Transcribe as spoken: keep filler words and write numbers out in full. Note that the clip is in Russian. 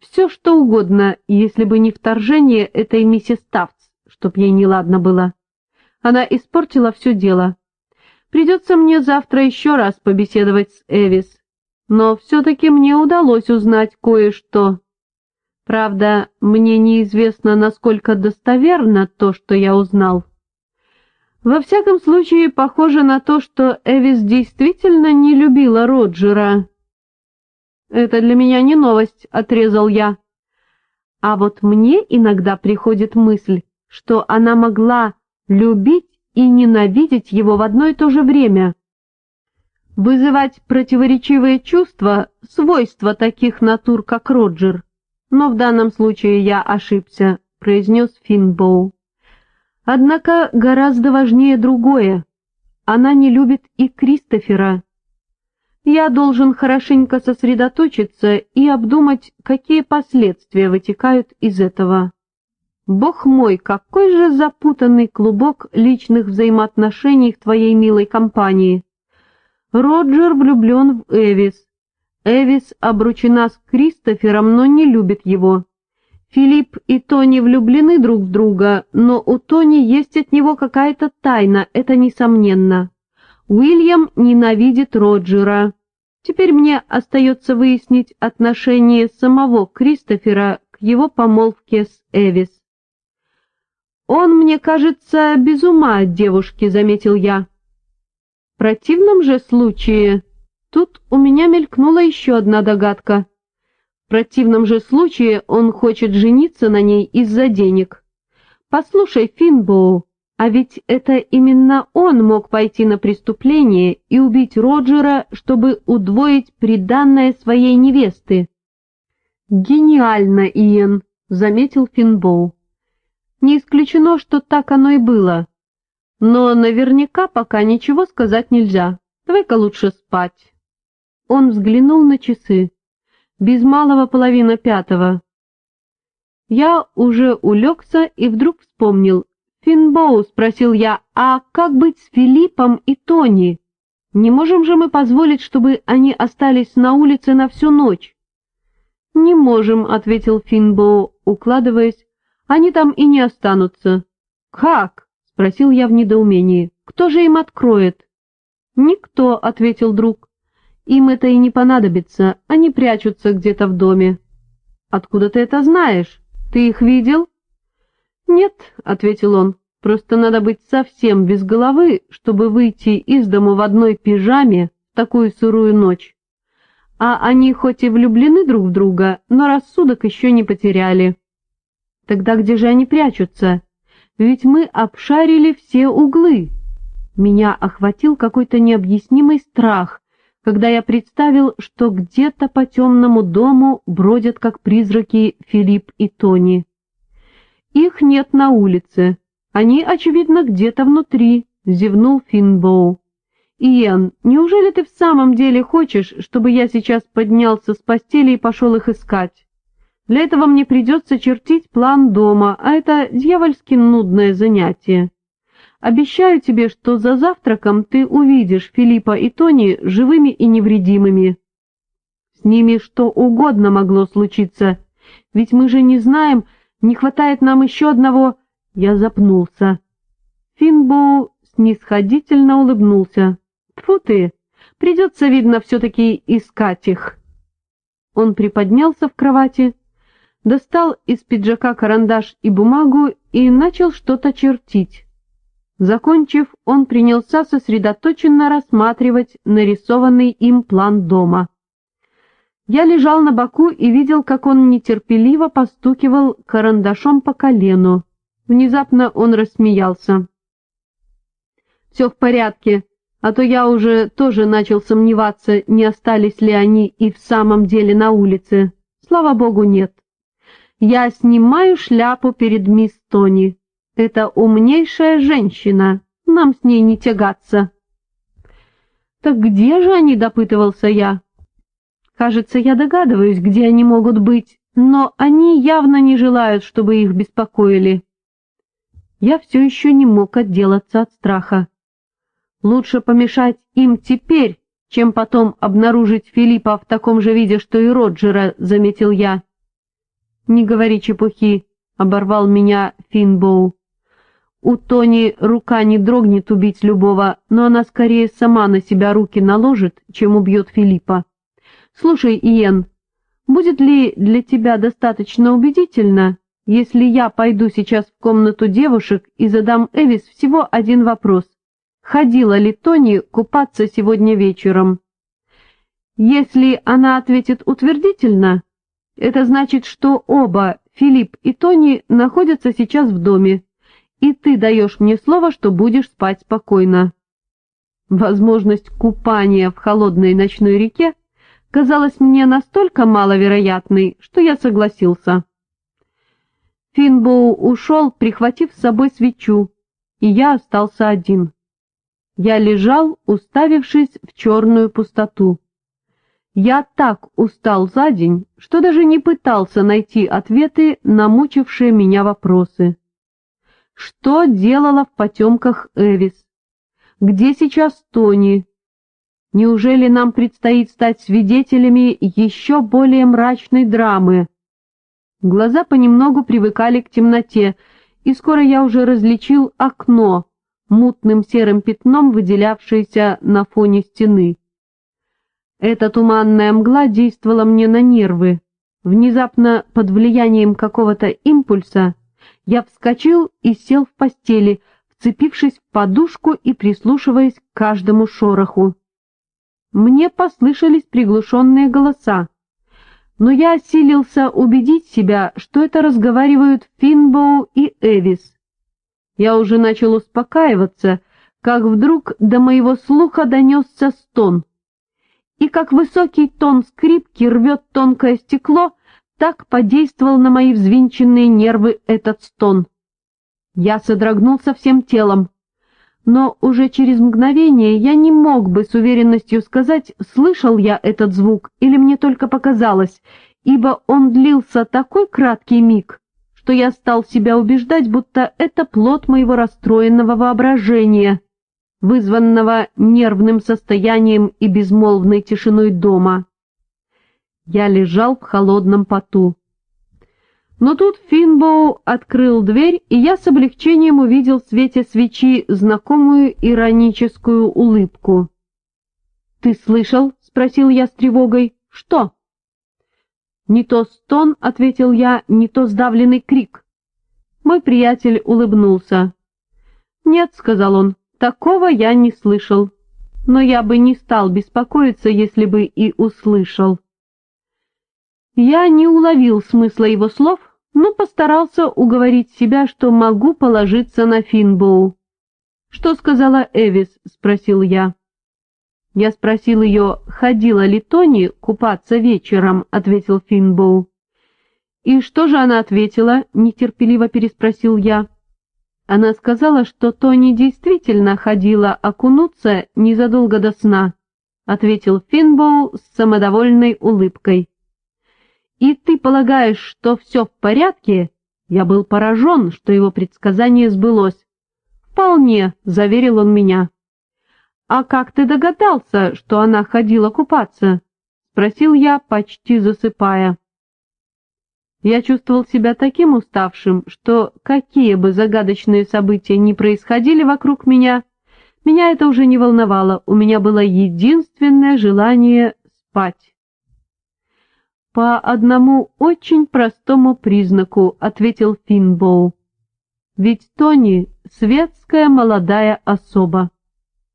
все что угодно, если бы не вторжение этой миссис Тафтс, чтоб ей неладно было. Она испортила все дело. Придется мне завтра еще раз побеседовать с Эвис, но все-таки мне удалось узнать кое-что. Правда, мне неизвестно, насколько достоверно то, что я узнал. Во всяком случае, похоже на то, что Эвис действительно не любила Роджера. «Это для меня не новость», — отрезал я. А вот мне иногда приходит мысль, что она могла любить и ненавидеть его в одно и то же время. Вызывать противоречивые чувства — свойство таких натур, как Роджер. Но в данном случае я ошибся, — произнес Финбоу. Однако гораздо важнее другое. Она не любит и Кристофера. Я должен хорошенько сосредоточиться и обдумать, какие последствия вытекают из этого. Бог мой, какой же запутанный клубок личных взаимоотношений в твоей милой компании. Роджер влюблен в Эвис. Эвис обручена с Кристофером, но не любит его. Филипп и Тони влюблены друг в друга, но у Тони есть от него какая-то тайна, это несомненно. Уильям ненавидит Роджера. Теперь мне остается выяснить отношение самого Кристофера к его помолвке с Эвис. «Он, мне кажется, без ума от девушки», — заметил я. В противном же случае... Тут у меня мелькнула еще одна догадка. В противном же случае он хочет жениться на ней из-за денег. Послушай, Финбоу, а ведь это именно он мог пойти на преступление и убить Роджера, чтобы удвоить приданное своей невесты. Гениально, Иэн, заметил Финбоу. Не исключено, что так оно и было. Но наверняка пока ничего сказать нельзя. Давай-ка лучше спать. Он взглянул на часы. Без малого половина пятого. Я уже улегся и вдруг вспомнил. «Финбоу», — спросил я, — «а как быть с Филиппом и Тони? Не можем же мы позволить, чтобы они остались на улице на всю ночь?» «Не можем», — ответил Финбоу, укладываясь. «Они там и не останутся». «Как?» — спросил я в недоумении. «Кто же им откроет?» «Никто», — ответил друг. «Им это и не понадобится, они прячутся где-то в доме». «Откуда ты это знаешь? Ты их видел?» «Нет», — ответил он, — «просто надо быть совсем без головы, чтобы выйти из дому в одной пижаме в такую сырую ночь. А они хоть и влюблены друг в друга, но рассудок еще не потеряли». «Тогда где же они прячутся? Ведь мы обшарили все углы». Меня охватил какой-то необъяснимый страх, когда я представил, что где-то по темному дому бродят как призраки Филипп и Тони. «Их нет на улице. Они, очевидно, где-то внутри», — зевнул Финбоу. «Иэн, неужели ты в самом деле хочешь, чтобы я сейчас поднялся с постели и пошел их искать? Для этого мне придется чертить план дома, а это дьявольски нудное занятие. Обещаю тебе, что за завтраком ты увидишь Филиппа и Тони живыми и невредимыми. С ними что угодно могло случиться, ведь мы же не знаем, не хватает нам еще одного...» Я запнулся. Финбоу снисходительно улыбнулся. «Тьфу ты, придется, видно, все-таки искать их». Он приподнялся в кровати, достал из пиджака карандаш и бумагу и начал что-то чертить. Закончив, он принялся сосредоточенно рассматривать нарисованный им план дома. Я лежал на боку и видел, как он нетерпеливо постукивал карандашом по колену. Внезапно он рассмеялся. «Все в порядке, а то я уже тоже начал сомневаться, не остались ли они и в самом деле на улице. Слава богу, нет. Я снимаю шляпу перед мисс Тони. Это умнейшая женщина, нам с ней не тягаться». «Так где же они?» — допытывался я. «Кажется, я догадываюсь, где они могут быть, но они явно не желают, чтобы их беспокоили». Я все еще не мог отделаться от страха. Лучше помешать им теперь, чем потом обнаружить Филиппа в таком же виде, что и Роджера, — заметил я. «Не говори чепухи», — оборвал меня Финбоу. «У Тони рука не дрогнет убить любого, но она скорее сама на себя руки наложит, чем убьет Филиппа. Слушай, Иен, будет ли для тебя достаточно убедительно, если я пойду сейчас в комнату девушек и задам Эвис всего один вопрос? Ходила ли Тони купаться сегодня вечером? Если она ответит утвердительно, это значит, что оба, Филипп и Тони, находятся сейчас в доме, и ты даешь мне слово, что будешь спать спокойно». Возможность купания в холодной ночной реке казалась мне настолько маловероятной, что я согласился. Финбоу ушел, прихватив с собой свечу, и я остался один. Я лежал, уставившись в черную пустоту. Я так устал за день, что даже не пытался найти ответы на мучившие меня вопросы. Что делала в потемках Эвис? Где сейчас Тони? Неужели нам предстоит стать свидетелями еще более мрачной драмы? Глаза понемногу привыкали к темноте, и скоро я уже различил окно, мутным серым пятном, выделявшееся на фоне стены. Эта туманная мгла действовала мне на нервы. Внезапно, под влиянием какого-то импульса, я вскочил и сел в постели, вцепившись в подушку и прислушиваясь к каждому шороху. Мне послышались приглушенные голоса, но я осилился убедить себя, что это разговаривают Финбоу и Эвис. Я уже начал успокаиваться, как вдруг до моего слуха донесся стон. И как высокий тон скрипки рвет тонкое стекло, так подействовал на мои взвинченные нервы этот стон. Я содрогнулся всем телом, но уже через мгновение я не мог бы с уверенностью сказать, слышал я этот звук или мне только показалось, ибо он длился такой краткий миг, что я стал себя убеждать, будто это плод моего расстроенного воображения, вызванного нервным состоянием и безмолвной тишиной дома. Я лежал в холодном поту. Но тут Финбоу открыл дверь, и я с облегчением увидел в свете свечи знакомую ироническую улыбку. «Ты слышал?» — спросил я с тревогой. «Что?» «Не то стон», — ответил я, — «не то сдавленный крик». Мой приятель улыбнулся. «Нет», — сказал он, — «такого я не слышал, но я бы не стал беспокоиться, если бы и услышал». Я не уловил смысла его слов, но постарался уговорить себя, что могу положиться на Финбоу. «Что сказала Эвис?» — спросил я. «Я спросил ее, ходила ли Тони купаться вечером», — ответил Финбоу. «И что же она ответила?» — нетерпеливо переспросил я. «Она сказала, что Тони действительно ходила окунуться незадолго до сна», — ответил Финбоу с самодовольной улыбкой. «И ты полагаешь, что все в порядке?» Я был поражен, что его предсказание сбылось. «Вполне», — заверил он меня. «А как ты догадался, что она ходила купаться?» — спросил я, почти засыпая. Я чувствовал себя таким уставшим, что какие бы загадочные события ни происходили вокруг меня, меня это уже не волновало, у меня было единственное желание спать. «По одному очень простому признаку», — ответил Финбоу. «Ведь Тони — светская молодая особа».